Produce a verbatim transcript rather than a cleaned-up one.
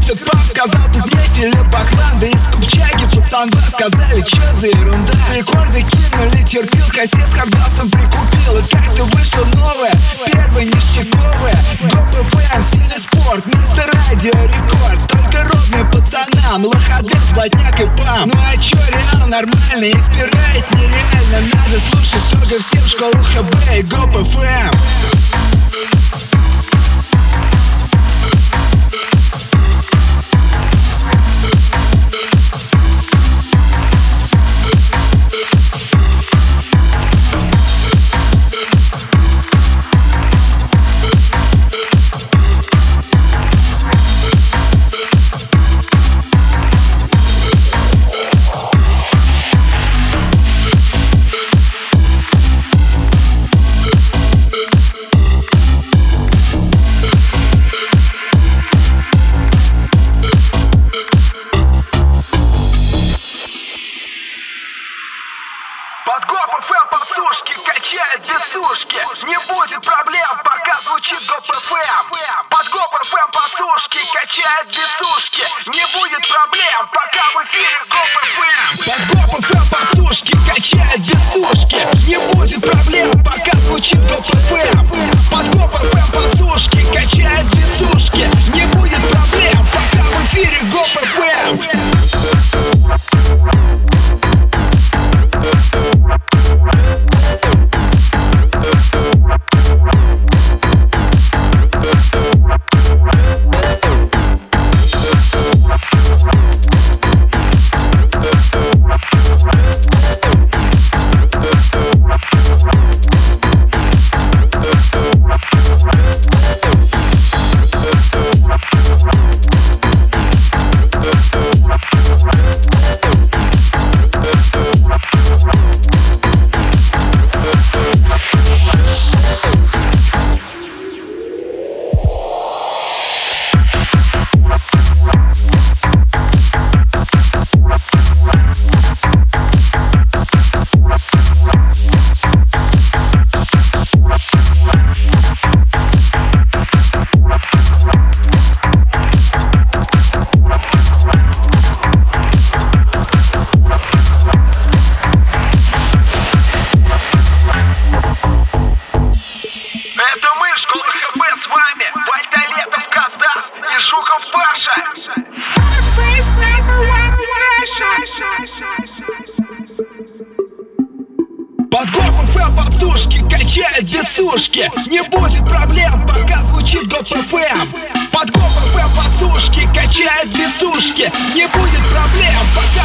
крутят пап, сказал тут не Филипп Баклан. Да из Купчаги пацаны сказали, че за ерунда. Рекорды кинули, терпил, кассет с хардбасом прикупил. И как-то вышло новое, первое ништяковое. ГоПФМ, сильный спорт, мистер радио рекорд. Только ровный пацанам, лоходес, блатняк и пам. Ну а чё, реал нормально и впирает нереально. Надо слушать строго всем школу ХБ и ГоПФМ. Под ГоПФМ подсушки качает бицушки. Не будет проблем, пока звучит ГоПФМ. Под ГоПФМ подсушки качает бицушки. Не будет проблем, пока в эфире ГоПФМ. Под ГоПФМ подсушки качает бицушки. Не будет проблем, пока звучит ГоПФМ. Под ГоПФМ подсушки качает бицушки. Не будет проблем, пока в эфире ГоПФМ. С вами Вальтолетов Каздас и Жуков Паша. Под ГоПФМ подсушки качает бицушки. Не будет проблем, пока звучит ГоПФМ. Под ГоПФМ подсушки качает бицушки. Не будет проблем, пока